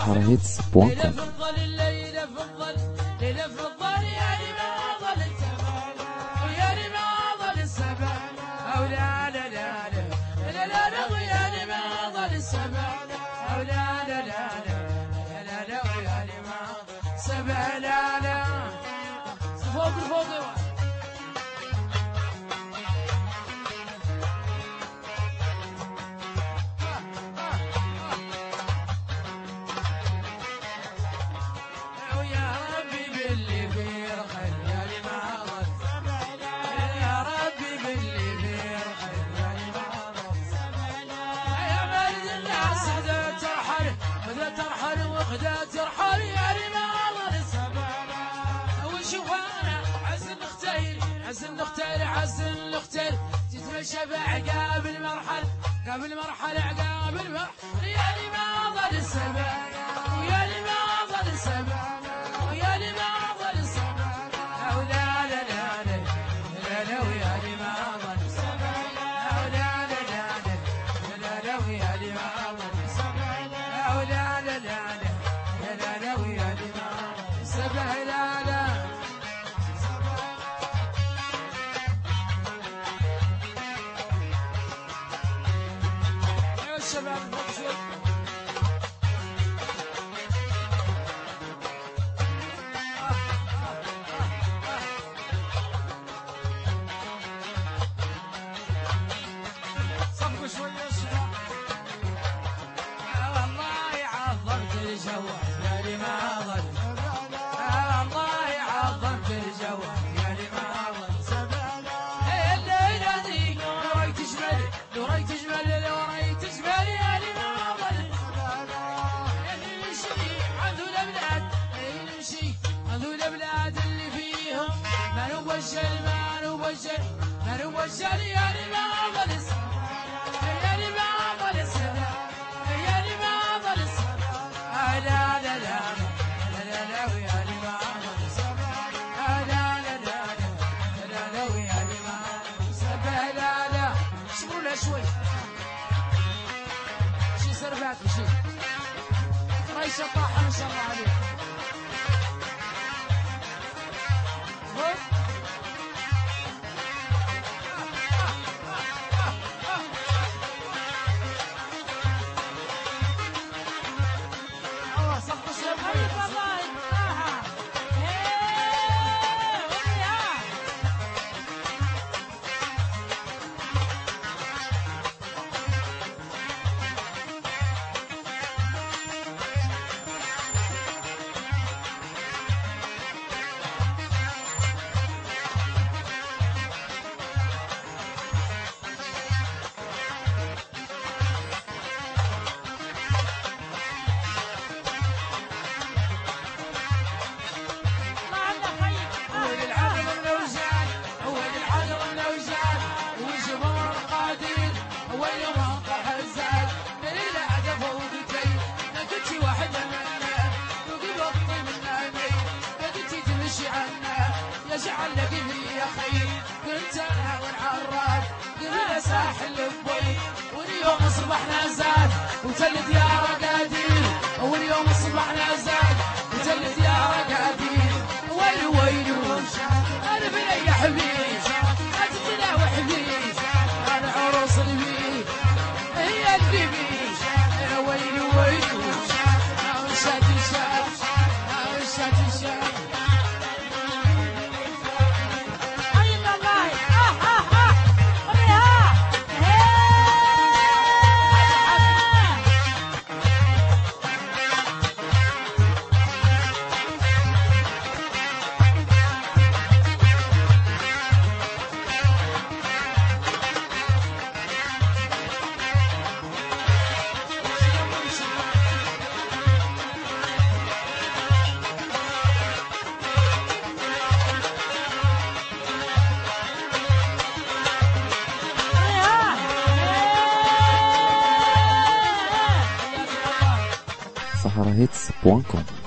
سحرهيتس.com. عزن الختير تتمشى بعقاب المرحل قبل مرحلة عقاب المرحل يا لي ما ظل السبانة ويا لي ما ظل السبانة ويا لي ما ظل السبانة لا لا لا لا لا لا ويا لي ما ظل السبانة لا لا لا لا لا ويا لي ما ظل السبانة لا لا لا لا لا ويا لي ما ظل السبانة لا لا الشباب مبسوط صفقوا شوية الشباب والله عظمت الجو يا لي ما ظل والله عظمت الجو يا لي ما ظل الليلة دي لو رايت تجمل لو رايت تجمل لو رايت تجمل يا لي ما ظل نمشي عندو الأبلاد نمشي عندو الأبلاد اللي فيهم ما نوجل ما نوجل ما نوجل يا لي ما ظل يا لي ما ظل يا لي ما ظل لا لا لا لا لا ويا لي ما ظل لا لا لا لا لا ويا لي ما ظل لا لا شمروا له شوي شي سربات وشي ريشة طاحة ما شاء الله عليه صفقوا شوي يجعل لك في يا خير كنت انا والعراج قبل ساحل الضي واليوم اصبحنا زاد وتل ديار قادير واليوم اصبحنا زاد وتل ديار قادير ويلي ويلي انا بني يا حبيبي اتطلع وحبيبي انا عروس البيت هي البيبي ويلي ويلي وشات الشاب وشات الشاب سحرهيتس.com.